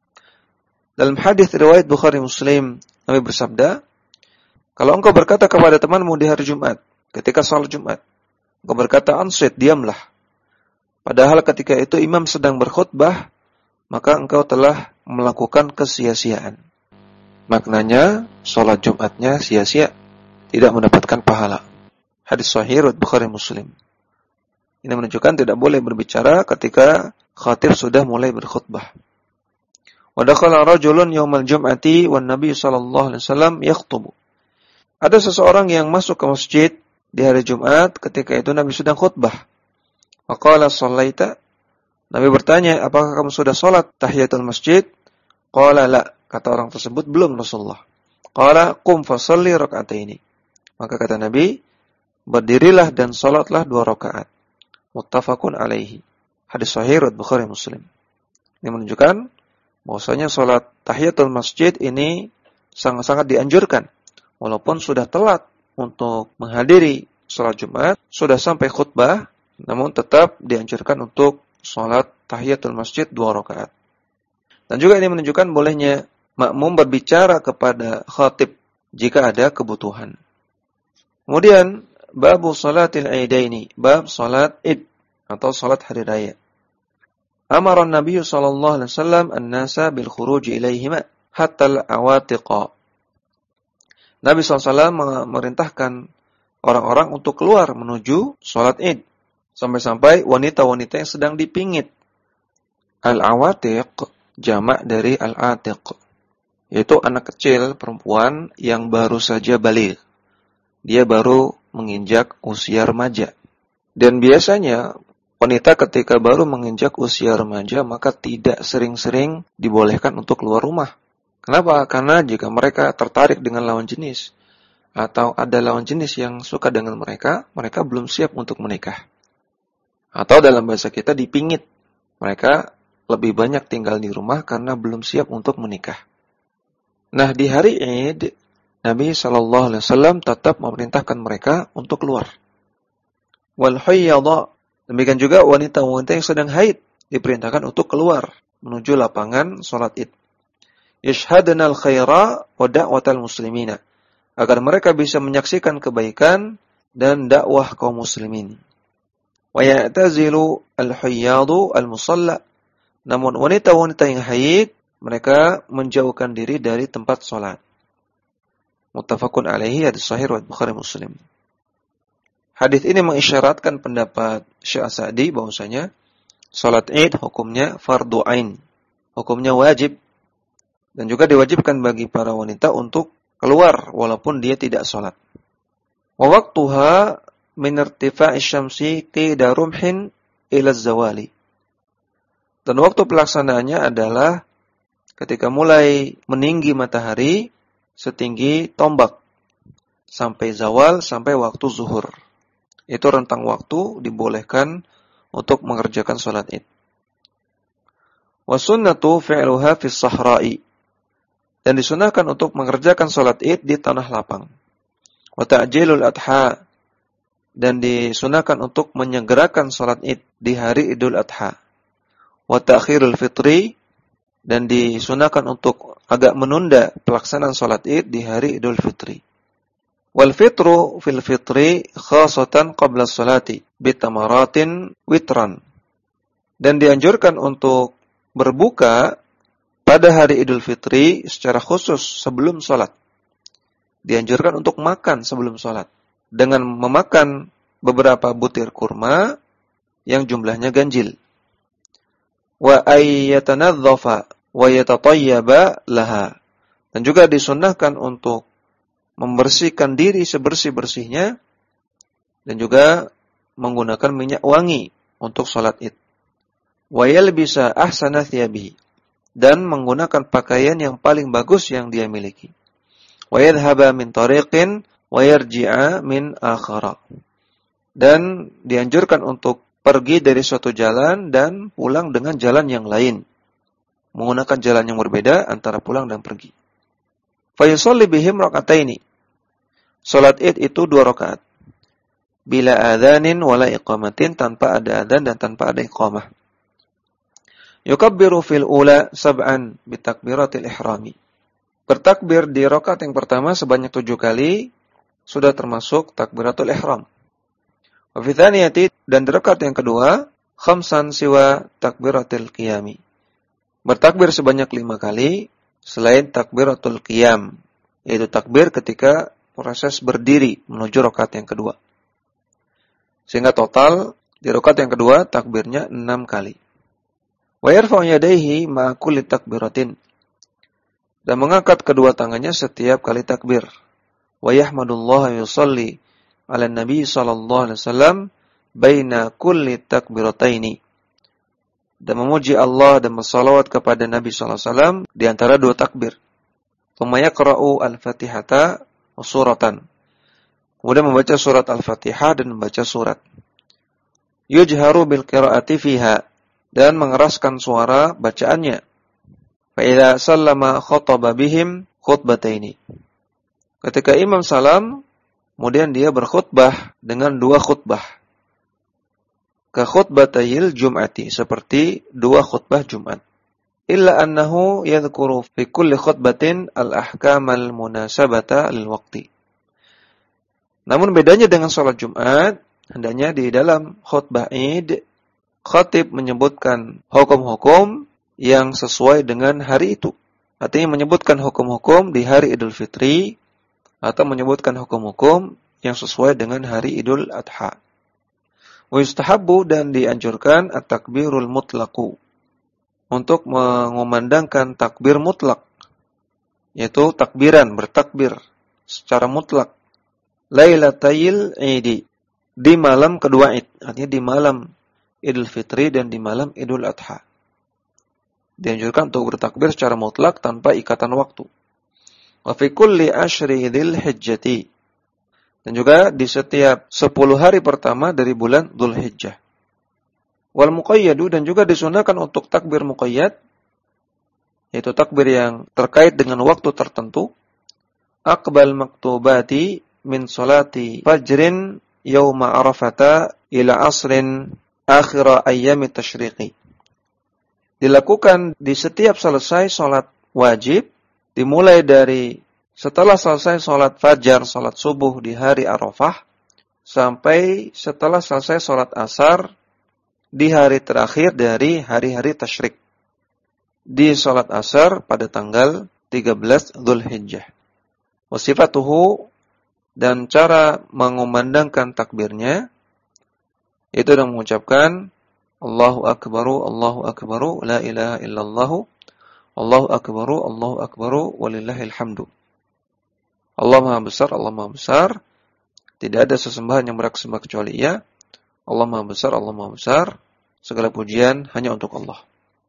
Dalam hadis riwayat Bukhari Muslim, Nabi bersabda, kalau engkau berkata kepada temanmu di hari Jumat, ketika salat Jumat, engkau berkata ansit, diamlah. Padahal ketika itu imam sedang berkhutbah, maka engkau telah melakukan kesia-siaan. Maknanya salat Jumatnya sia-sia, tidak mendapatkan pahala. Hadis sahih riwayat Bukhari Muslim. Ini menunjukkan tidak boleh berbicara ketika khatib sudah mulai berkhutbah. Wa dakhala rajulun yaumal jum'ati wan nabiy sallallahu alaihi wasallam yakhutubu. Ada seseorang yang masuk ke masjid di hari Jumat ketika itu Nabi sedang khutbah. Faqala shallaita? Nabi bertanya, apakah kamu sudah salat tahiyatul masjid? Qala la, kata orang tersebut, belum Rasulullah. Qala qum fasalli rak'ataini. Maka kata Nabi, berdirilah dan salatlah 2 rakaat. Muttafaqun alaihi. Hadis sahih riwayat Bukhari Muslim. Ini menunjukkan bahwasanya salat tahiyatul masjid ini sangat-sangat dianjurkan. Walaupun sudah telat untuk menghadiri salat Jumat, sudah sampai khutbah, namun tetap dianjurkan untuk salat tahiyatul masjid 2 rakaat. Dan juga ini menunjukkan bolehnya makmum berbicara kepada khatib jika ada kebutuhan. Kemudian babu salatil aidaini, bab salat Id atau salat hari raya. Amara Nabi sallallahu alaihi wasallam an-nasa bil khuruj ilaihima hatta al-awatiqa. Nabi SAW memerintahkan orang-orang untuk keluar menuju salat Id sampai-sampai wanita-wanita yang sedang dipingit. Al-awatiq jamak dari al-atiq. yaitu anak kecil perempuan yang baru saja baligh. Dia baru menginjak usia remaja. Dan biasanya wanita ketika baru menginjak usia remaja maka tidak sering-sering dibolehkan untuk keluar rumah. Kenapa? Karena jika mereka tertarik dengan lawan jenis atau ada lawan jenis yang suka dengan mereka, mereka belum siap untuk menikah. Atau dalam bahasa kita dipingit. Mereka lebih banyak tinggal di rumah karena belum siap untuk menikah. Nah, di hari Id, Nabi SAW tetap memerintahkan mereka untuk keluar. Wal hayyadha, demikian juga wanita-wanita yang sedang haid diperintahkan untuk keluar menuju lapangan salat Id. Yashhadna al-khaira wa da'watal muslimina, agar mereka bisa menyaksikan kebaikan dan dakwah kaum muslimin. Wa ya'tazilu al-hayyadu al-musalla, namun wanita-wanita yang haid mereka menjauhkan diri dari tempat salat. Muttafaqun alaihi, hadis sahih riwayat Bukhari Muslim. Hadis ini mengisyaratkan pendapat Syekh Sa'di bahwasanya salat Id hukumnya fardhu ain, hukumnya wajib dan juga diwajibkan bagi para wanita untuk keluar walaupun dia tidak salat. Wa waqtuha min irtifa'i syamsi qida rumhin ila zawali. Dan waktu pelaksanaannya adalah ketika mulai meninggi matahari setinggi tombak sampai zawal, sampai waktu zuhur. Itu rentang waktu dibolehkan untuk mengerjakan salat Id. Wa sunnatu fi'luha fis sahra'i, dan disunahkan untuk mengerjakan salat Id di tanah lapang. Wa ta'jilul adha, dan disunahkan untuk menyegerakan salat Id di hari Idul Adha. Wa ta'khirul fitri, dan disunahkan untuk agak menunda pelaksanaan salat Id di hari Idul Fitri. Wal fitru fil fitri khasatan qabla salati bitamaratin witran. Dan dianjurkan untuk berbuka pada hari Idul Fitri secara khusus sebelum salat. Dianjurkan untuk makan sebelum salat dengan memakan beberapa butir kurma yang jumlahnya ganjil. Wa ayyatanadzafa wa yatatayyaba laha, dan juga disunnahkan untuk membersihkan diri sebersih-bersihnya dan juga menggunakan minyak wangi untuk salat Id. Wa yalbisa ahsana thiyabihi, dan menggunakan pakaian yang paling bagus yang dia miliki. Wa yadhhaba min tariqin wa yarji'a min akhara, dan dianjurkan untuk pergi dari suatu jalan dan pulang dengan jalan yang lain, menggunakan jalan yang berbeda antara pulang dan pergi. Fa yusalli bihim raka'ataini, salat Id itu 2 rakaat. Bila adzanin wala iqamatin, tanpa ada adzan dan tanpa ada iqamah. Yukabbiru fil ula sab'an bitakbiratil ihrami. Bertakbir di rakaat yang pertama sebanyak 7 kali sudah termasuk takbiratul ihram. Wa fi tsaniyati, dan di rakaat yang kedua khamsan siwa takbiratil qiyami. Bertakbir sebanyak 5 kali selain takbiratul qiyam, yaitu takbir ketika proses berdiri menuju rakaat yang kedua. Sehingga total di rakaat yang kedua takbirnya 6 kali. Wa yarfa'u yadayhi ma'a kulli takbiratin, dan mengangkat kedua tangannya setiap kali takbir. Wa yahmadullaha yusalli 'ala nabi sallallahu alaihi wasallam baina kulli takbirataini, dan memuji Allah dan bersalawat kepada Nabi sallallahu alaihi wasallam di antara 2 takbir. Tsumma yaqra'u al-Fatihata wa suratan, kemudian membaca surat Al-Fatihah dan membaca surat. Yujharu bil qira'ati fiha, dan mengeraskan suara bacaannya. Fa idza sallama khataba bihim khutbataini, ketika imam salam kemudian dia berkhutbah dengan 2 khutbah. Ka khutbatayil jum'ati, seperti 2 khutbah Jumat. Illa annahu yadhkuru fi kulli khutbatin al-ahkamal munasabata lil waqti. Namun bedanya dengan salat Jumat, hendaknya di dalam khutbah Id khatib menyebutkan hukum-hukum yang sesuai dengan hari itu. Artinya menyebutkan hukum-hukum di hari Idul Fitri atau menyebutkan hukum-hukum yang sesuai dengan hari Idul Adha. Wa yustahabbu, dan dianjurkan at-takbirul mutlaqu, untuk mengumandangkan takbir mutlak. yaitu takbiran, bertakbir secara mutlak. Lailatayil Idi, di malam kedua Id, artinya di malam Idul Fitri dan di malam Idul Adha. Dianjurkan untuk bertakbir secara mutlak tanpa ikatan waktu. Wa fi kulli ashri dzil hijjati, dan juga di setiap 10 hari pertama dari bulan Dzulhijjah. Wal muqayyadu, dan juga disunahkan untuk takbir muqayyad, yaitu takbir yang terkait dengan waktu tertentu. Aqbal maktubati min salati fajrin yauma arafata ila asrin akhira ayyami tasyriqi. Dilakukan di setiap selesai salat wajib, dimulai dari setelah selesai salat fajar, salat subuh di hari Arafah, sampai setelah selesai salat asar di hari terakhir dari hari-hari tasyrik. Di salat asar pada tanggal 13 Dzulhijjah. Wasifatuhu, dan cara mengumandangkan takbirnya, itu dengan mengucapkan Allahu Akbaru, la ilaha illallahu, Allahu Akbaru, walillahil hamdu. Allah Maha Besar, tidak ada sesembahan yang berhak sembah kecuali Ia. Allah Maha Besar, segala pujian hanya untuk Allah.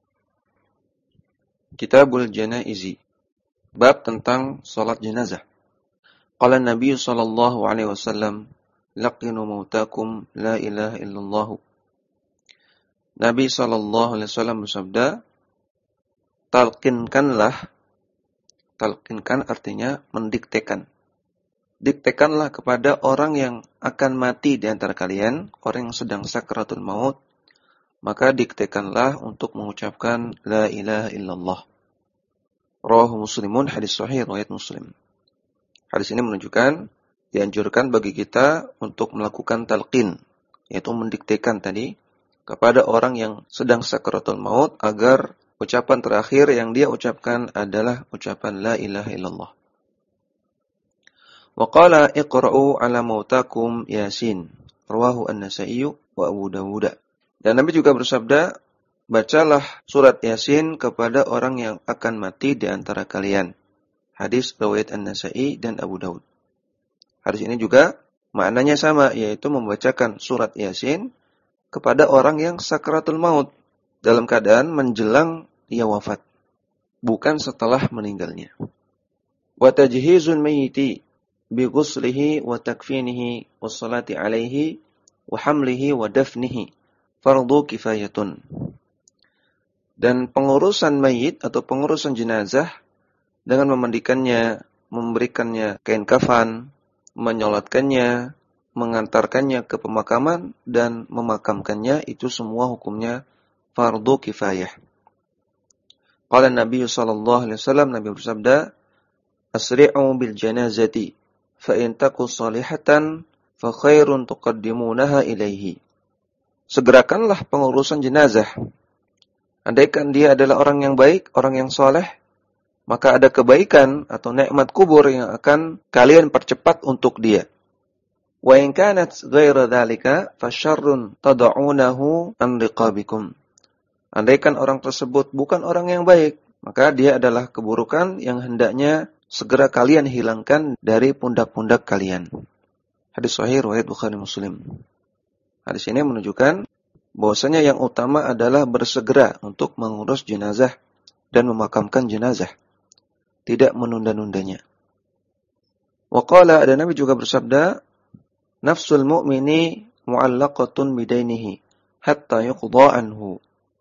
Kitabul Janaizi, bab tentang salat jenazah. Qala Nabi sallallahu alaihi wasallam, laqinu mautakum la ilaha illallah. Nabi sallallahu alaihi wasallam bersabda, talqinkan artinya mendiktekan. Diktekanlah kepada orang yang akan mati di antara kalian, orang yang sedang sakratul maut, maka diktekanlah untuk mengucapkan la ilaha illallah. Rawahu Muslimun, hadis sahih riwayat Muslim. Hadis ini menunjukkan dianjurkan bagi kita untuk melakukan talqin, yaitu mendiktekan tadi kepada orang yang sedang sakratul maut agar ucapan terakhir yang dia ucapkan adalah ucapan la ilaha illallah. Wa qala iqra'u ala mautakum Yasin, rawahu An-Nasa'i wa Abu Dawud. Dan Nabi juga bersabda, bacalah surat Yasin kepada orang yang akan mati di antara kalian. Hadis riwayat An-Nasa'i dan Abu Dawud. Hadis ini juga maknanya sama, yaitu membacakan surat Yasin kepada orang yang sakratul maut dalam keadaan menjelang ia wafat, bukan setelah meninggalnya. Wa tajhizul mayyiti bi ghuslihi wa takfinihi was salati alaihi wa hamlihi wa dafnihi fardhu kifayatun. Dan pengurusan mayit atau pengurusan jenazah dengan memandikannya, memberikannya kain kafan, menyolatkannya, mengantarkannya ke pemakaman dan memakamkannya, itu semua hukumnya fardhu kifayah. Qala Nabi sallallahu alaihi wasallam, Nabi bersabda, asri'u bil janazati fa in taku salihatan fa khairun tuqaddimunaha ilaihi. Segerakanlah pengurusan jenazah. Andaikan dia adalah orang yang baik, orang yang soleh, maka ada kebaikan atau nikmat kubur yang akan kalian percepat untuk dia. Wa in kanat ghaira dzalika fa syarrun tad'unahu an riqabikum. Andaikan orang tersebut bukan orang yang baik, maka dia adalah keburukan yang hendaknya segera kalian hilangkan dari pundak-pundak kalian. Hadis sahih riwayat Bukhari Muslim. Hadis ini menunjukkan bahwasanya yang utama adalah bersegera untuk mengurus jenazah dan memakamkan jenazah, tidak menunda-nundanya. Wa qala, ada Nabi juga bersabda, nafsul mu'mini mu'allaqatun bidainihi hatta yuqda anhu.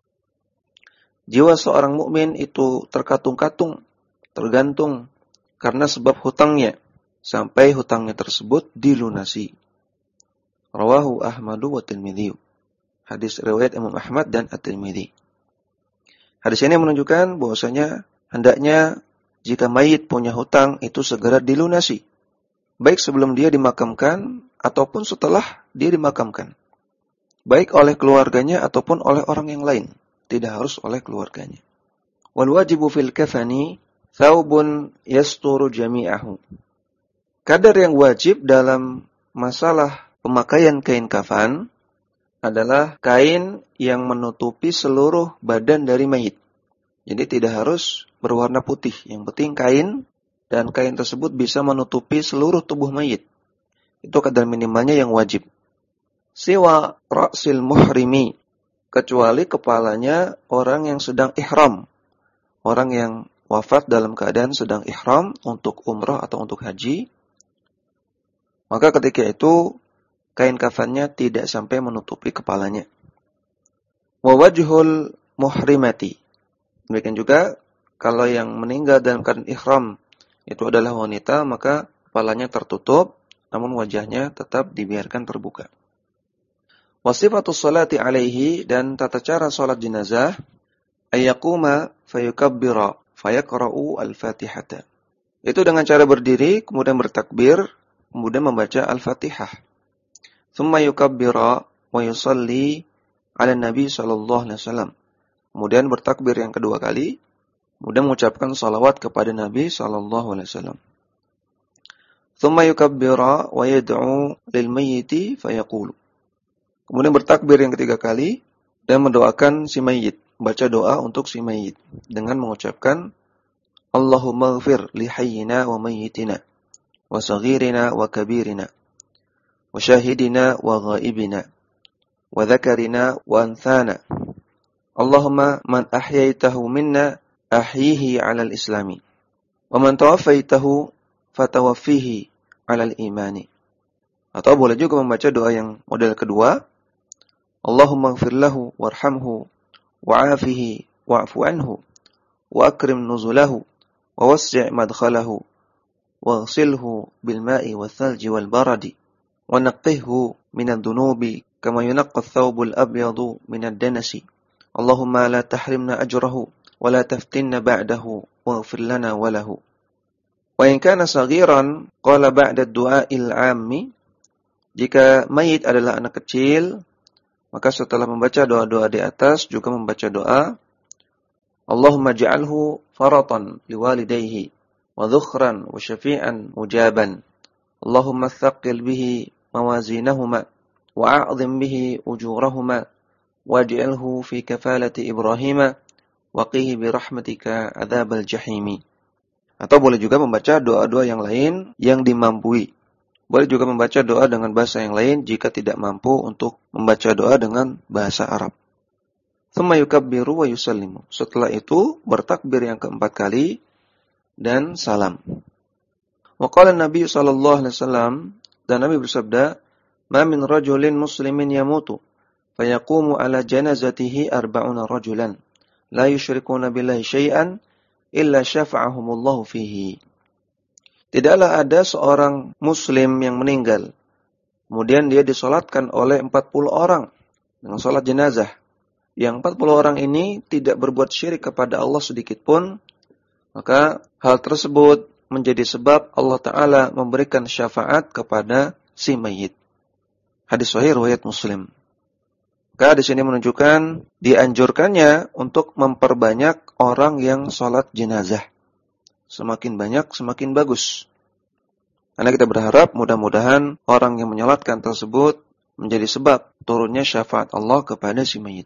Jiwa seorang mukmin itu terkatung-katung, tergantung karena sebab hutangnya, sampai hutangnya tersebut dilunasi. Rawahu Ahmadu wa Tirmidzi. Hadis riwayat Imam Ahmad dan At-Tirmidzi. Hadis ini menunjukkan bahwasanya hendaknya jika mayit punya hutang itu segera dilunasi, baik sebelum dia dimakamkan ataupun setelah dia dimakamkan, baik oleh keluarganya ataupun oleh orang yang lain, tidak harus oleh keluarganya. Wal wajibu fil kafani thawbun yasturu jami'ahu. Kadar yang wajib dalam masalah pemakaian kain kafan adalah kain yang menutupi seluruh badan dari mayit. Jadi tidak harus berwarna putih, yang penting kain dan kain tersebut bisa menutupi seluruh tubuh mayit. Itu kadar minimalnya yang wajib. Siwa ra'sil muhrimi, kecuali kepalanya orang yang sedang ihram. Orang yang wafat dalam keadaan sedang ihram untuk umrah atau untuk haji. Maka ketika itu kain kafannya tidak sampai menutupi kepalanya. Wa wajhul muhrimati. Demikian juga kalau yang meninggal dalam keadaan ihram itu adalah wanita, maka kepalanya tertutup, namun wajahnya tetap dibiarkan terbuka. Wasifatus salati alaihi, dan tata cara salat jenazah, ayyakuma fayukabbira fayaqra'u al-fatihata. Itu dengan cara berdiri, kemudian bertakbir, kemudian membaca al-fatihah. Thumma yukabbira wa yusalli ala nabi sallallahu alaihi wasallam. Kemudian bertakbir yang kedua kali, kemudian mengucapkan salawat kepada Nabi sallallahu alaihi wasallam. Thumma yukabbira wa yad'u lil mayyiti fayaqulu. Kemudian bertakbir yang ketiga kali dan mendoakan si mayit, baca doa untuk si mayit dengan mengucapkan Allahumma ighfir li hayyina wa mayyitina wa saghirina wa kabirina wa syahidina wa ghaibina wa dzakarina wa anthana. Allahumma man ahyaitahu minna ahyihi 'alal islami wa man tawaffaitahu fatawaffihi 'alal imani. Atau boleh juga membaca doa yang model kedua, Allahumma ighfir lahu warhamhu wa'afihi wa'fu anhu wa akrim nuzulahu wa wassi' madkhalahu waghsilhu bil ma'i wal thalji wal baradi wa naqqihhu minadh dhunubi kama yunqqa ath-thawbul abyadu minad danasi. Allahumma la tahrimna ajrahu wa la taftinna ba'dahu waghfir lana wa lahu. Wa in kana saghiran qala ba'da ad-du'a'il 'ammi, jika mayit adalah anak kecil, maka setelah membaca doa-doa di atas juga membaca doa Allahumma ja'alhu faratan liwalidayhi wa dhukhran wa syafi'an mujaban. Allahumma thaqqil bihi mawazinahuma wa a'zim bihi ujurahuma waj'alhu fi kafalati Ibrahim wa qihi bi rahmatika adzabal jahimi. Atau boleh juga membaca doa-doa yang lain yang dimampui. Boleh juga membaca doa dengan bahasa yang lain jika tidak mampu untuk membaca doa dengan bahasa Arab. Tsumma yukabbiru wa yusallimu. Setelah itu bertakbir yang keempat kali dan salam. Wa qala Nabi sallallahu alaihi wasallam, dan Nabi bersabda, "Ma min rajulin muslimin yamutu fayaqumu ala janazatihi arba'una rajulan la yusyrikuna billahi syai'an illa syafa'ahumullahu fihi." Tidaklah ada seorang muslim yang meninggal, kemudian dia disolatkan oleh 40 orang dengan solat jenazah. Yang 40 orang ini tidak berbuat syirik kepada Allah sedikit pun, maka hal tersebut menjadi sebab Allah Ta'ala memberikan syafaat kepada si mayit. Hadis sahih riwayat Muslim. Maka di sini menunjukkan dianjurkannya untuk memperbanyak orang yang solat jenazah. Semakin banyak, semakin bagus. Karena kita berharap mudah-mudahan orang yang menyolatkan tersebut menjadi sebab turunnya syafaat Allah kepada si mayit.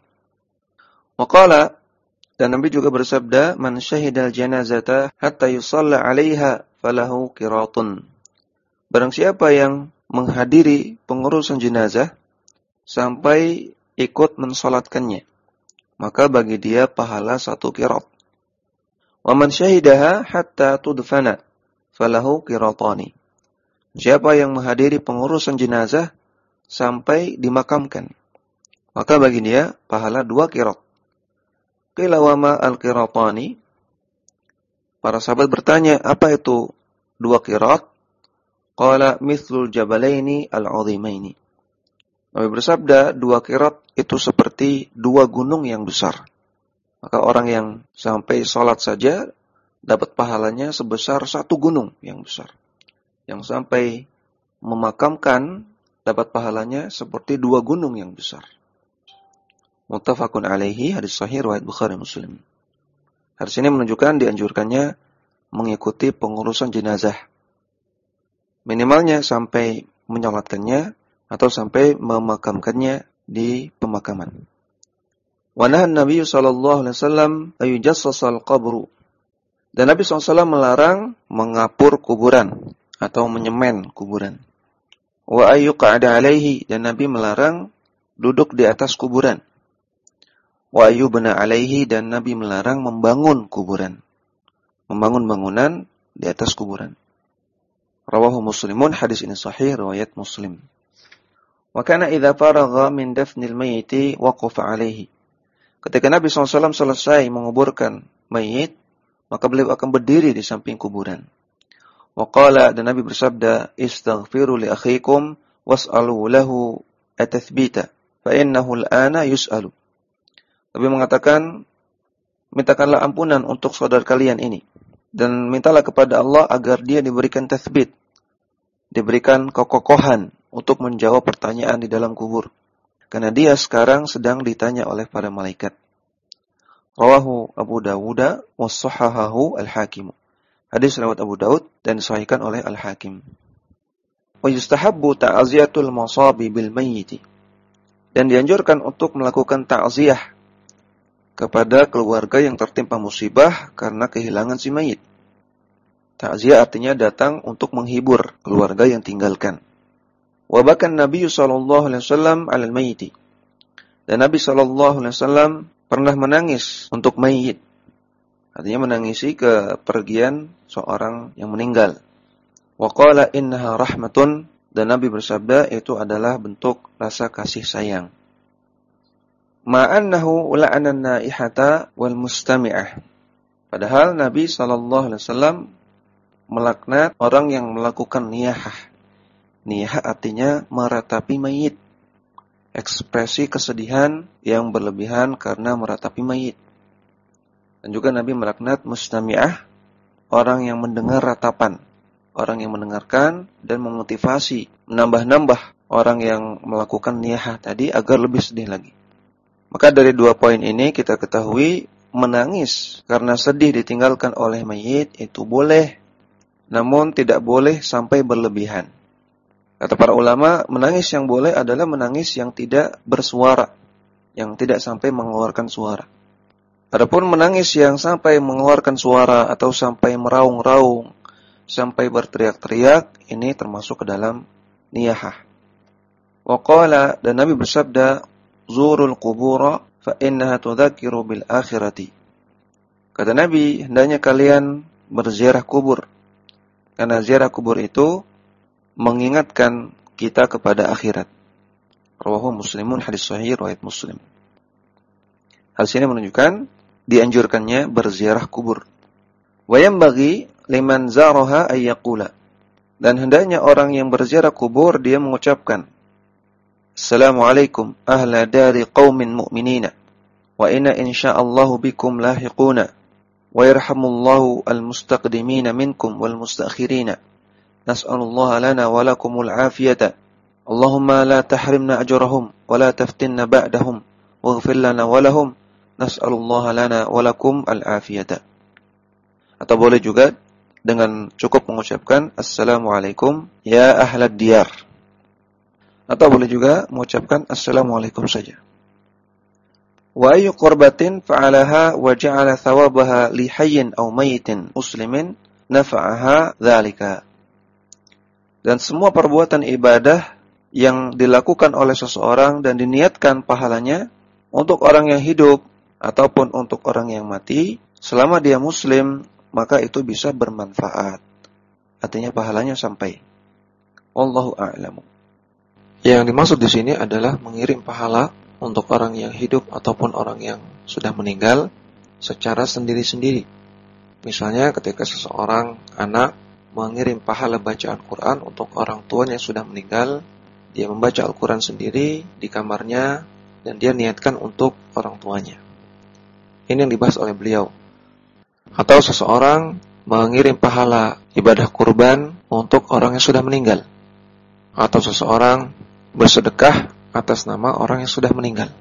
Waqala, dan Nabi juga bersabda, "Man syahidal janazata hatta yusalla 'alaiha falahu qiratun." Barang siapa yang menghadiri pengurusan jenazah sampai ikut mensolatkannya, maka bagi dia pahala 1 qirat. Wa man syahidaha hatta tudfana falahu qiratani. Siapa yang menghadiri pengurusan jenazah sampai dimakamkan, maka bagi dia pahala 2 qirat. Qila wa ma al-qiratani? Para sahabat bertanya, apa itu 2 qirat? Qala mithlul jabalaini al-'azimaini. Nabi bersabda, 2 qirat itu seperti 2 gunung yang besar. Maka orang yang sampai sholat saja dapat pahalanya sebesar 1 gunung yang besar. Yang sampai memakamkan dapat pahalanya seperti 2 gunung yang besar. Muttafaqun alaihi, hadis sahih riwayat Bukhari Muslim. Hadis ini menunjukkan dianjurkannya mengikuti pengurusan jenazah. Minimalnya sampai menyolatkannya atau sampai memakamkannya di pemakaman. Wa nahan Nabi sallallahu alaihi wasallam ayujassasal qabru. Dan Nabi SAW melarang mengapur kuburan atau menyemen kuburan. Wa ayyuqa'ada alaihi, dan Nabi melarang duduk di atas kuburan. Wa ayyubna alaihi, dan Nabi melarang membangun kuburan. Membangun bangunan di atas kuburan. Rawahu Muslimun, hadis ini sahih riwayat Muslim. Wa kana idza faragha min dafnil mayyiti waqafa alaihi. Ketika Nabi SAW selesai menguburkan mayit, maka beliau akan berdiri di samping kuburan. Wa qala, dan Nabi bersabda, istaghfiru li akhikum was'alu lahu atathbita fa innahu al-ana yus'alu. Nabi mengatakan, mintakanlah ampunan untuk saudara kalian ini dan mintalah kepada Allah agar dia diberikan tathbit, diberikan kekokohan untuk menjawab pertanyaan di dalam kubur, karena dia sekarang sedang ditanya oleh para malaikat. Rawahu Abu Dawud wa sahhahahu Al-Hakim. Hadis riwayat Abu Daud dan disahihkan oleh Al-Hakim. Wa yustahabbu ta'ziyatul masabi bil mayyit. Dan dianjurkan untuk melakukan ta'ziyah kepada keluarga yang tertimpa musibah karena kehilangan si mayit. Ta'ziyah artinya datang untuk menghibur keluarga yang tinggalkan. Wa bakan Nabi sallallahu alaihi wasallam 'alal mayyit. Dan Nabi sallallahu alaihi wasallam pernah menangis untuk mayit. Artinya menangisi kepergian seorang yang meninggal. Wa qala innaha rahmatun, dan Nabi bersabda itu adalah bentuk rasa kasih sayang. Ma'annahu la'ana an-naihata wal mustami'ah. Padahal Nabi sallallahu alaihi wasallam melaknat orang yang melakukan niyahah. Niyahah artinya meratapi mayit. Ekspresi kesedihan yang berlebihan karena meratapi mayit. Dan juga Nabi melaknat mustami'ah, orang yang mendengar ratapan, orang yang mendengarkan dan memotivasi, menambah-nambah orang yang melakukan niyahah tadi agar lebih sedih lagi. Maka dari dua poin ini kita ketahui menangis karena sedih ditinggalkan oleh mayit itu boleh, namun tidak boleh sampai berlebihan. Kata para ulama, menangis yang boleh adalah menangis yang tidak bersuara, yang tidak sampai mengeluarkan suara. Adapun menangis yang sampai mengeluarkan suara atau sampai meraung-raung, sampai berteriak-teriak, ini termasuk ke dalam niyahah. Wa qala, dan Nabi bersabda, zurul qubura fa innaha tudzakiru bil akhirati. Kata Nabi, hendaknya kalian berziarah kubur, karena ziarah kubur itu mengingatkan kita kepada akhirat. Rawahu Muslimun, hadis sahih riwayat Muslim. Hal ini menunjukkan dianjurkannya berziarah kubur. Wa yanbaghi liman zaraha ay yaqula. Dan hendaknya orang yang berziarah kubur dia mengucapkan, Assalamualaikum ahla dari qaumin mu'minina wa inna insyaallahu bikum lahiquna wa yarhamullahu al-mustaqdimina minkum wal mustakhirina. Nas'alullaha lana wa lakumul afiyata. Allahumma la tahrimna ajrahum wa la taftinna ba'dahum waghfir lana wa lahum. Nas'alullaha lana wa lakum al-afiyata. Atau boleh juga dengan cukup mengucapkan Assalamualaikum ya ahlad diyar. Atau boleh juga mengucapkan Assalamualaikum saja. Wa ayyu qurbatin fa'alaha wa ja'ala thawabaha li hayyin aw mayyitin muslimin nafa'aha dzalika. Dan semua perbuatan ibadah yang dilakukan oleh seseorang dan diniatkan pahalanya untuk orang yang hidup ataupun untuk orang yang mati, selama dia muslim, maka itu bisa bermanfaat. Artinya pahalanya sampai. Wallahu a'lamu. Yang dimaksud di sini adalah mengirim pahala untuk orang yang hidup ataupun orang yang sudah meninggal secara sendiri-sendiri. Misalnya ketika seseorang anak mengirim pahala baca Al-Quran untuk orang tuanya yang sudah meninggal, dia membaca Al-Quran sendiri di kamarnya dan dia niatkan untuk orang tuanya. Ini yang dibahas oleh beliau. Atau seseorang mengirim pahala ibadah kurban untuk orang yang sudah meninggal. Atau seseorang bersedekah atas nama orang yang sudah meninggal.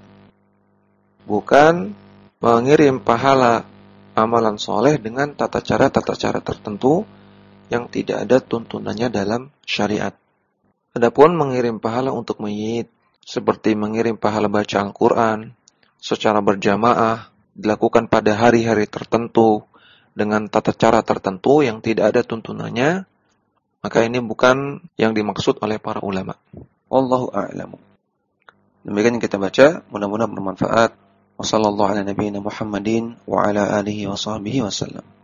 Bukan mengirim pahala amalan soleh dengan tata cara tertentu yang tidak ada tuntunannya dalam syariat. Adapun mengirim pahala untuk mayit, seperti mengirim pahala baca Al-Quran secara berjamaah, dilakukan pada hari-hari tertentu, dengan tata cara tertentu yang tidak ada tuntunannya, maka ini bukan yang dimaksud oleh para ulama. Wallahu a'lam. Demikian yang kita baca, mudah-mudahan bermanfaat. Wassallallahu ala nabiyyina Muhammadin wa ala alihi wa sahbihi wasallam.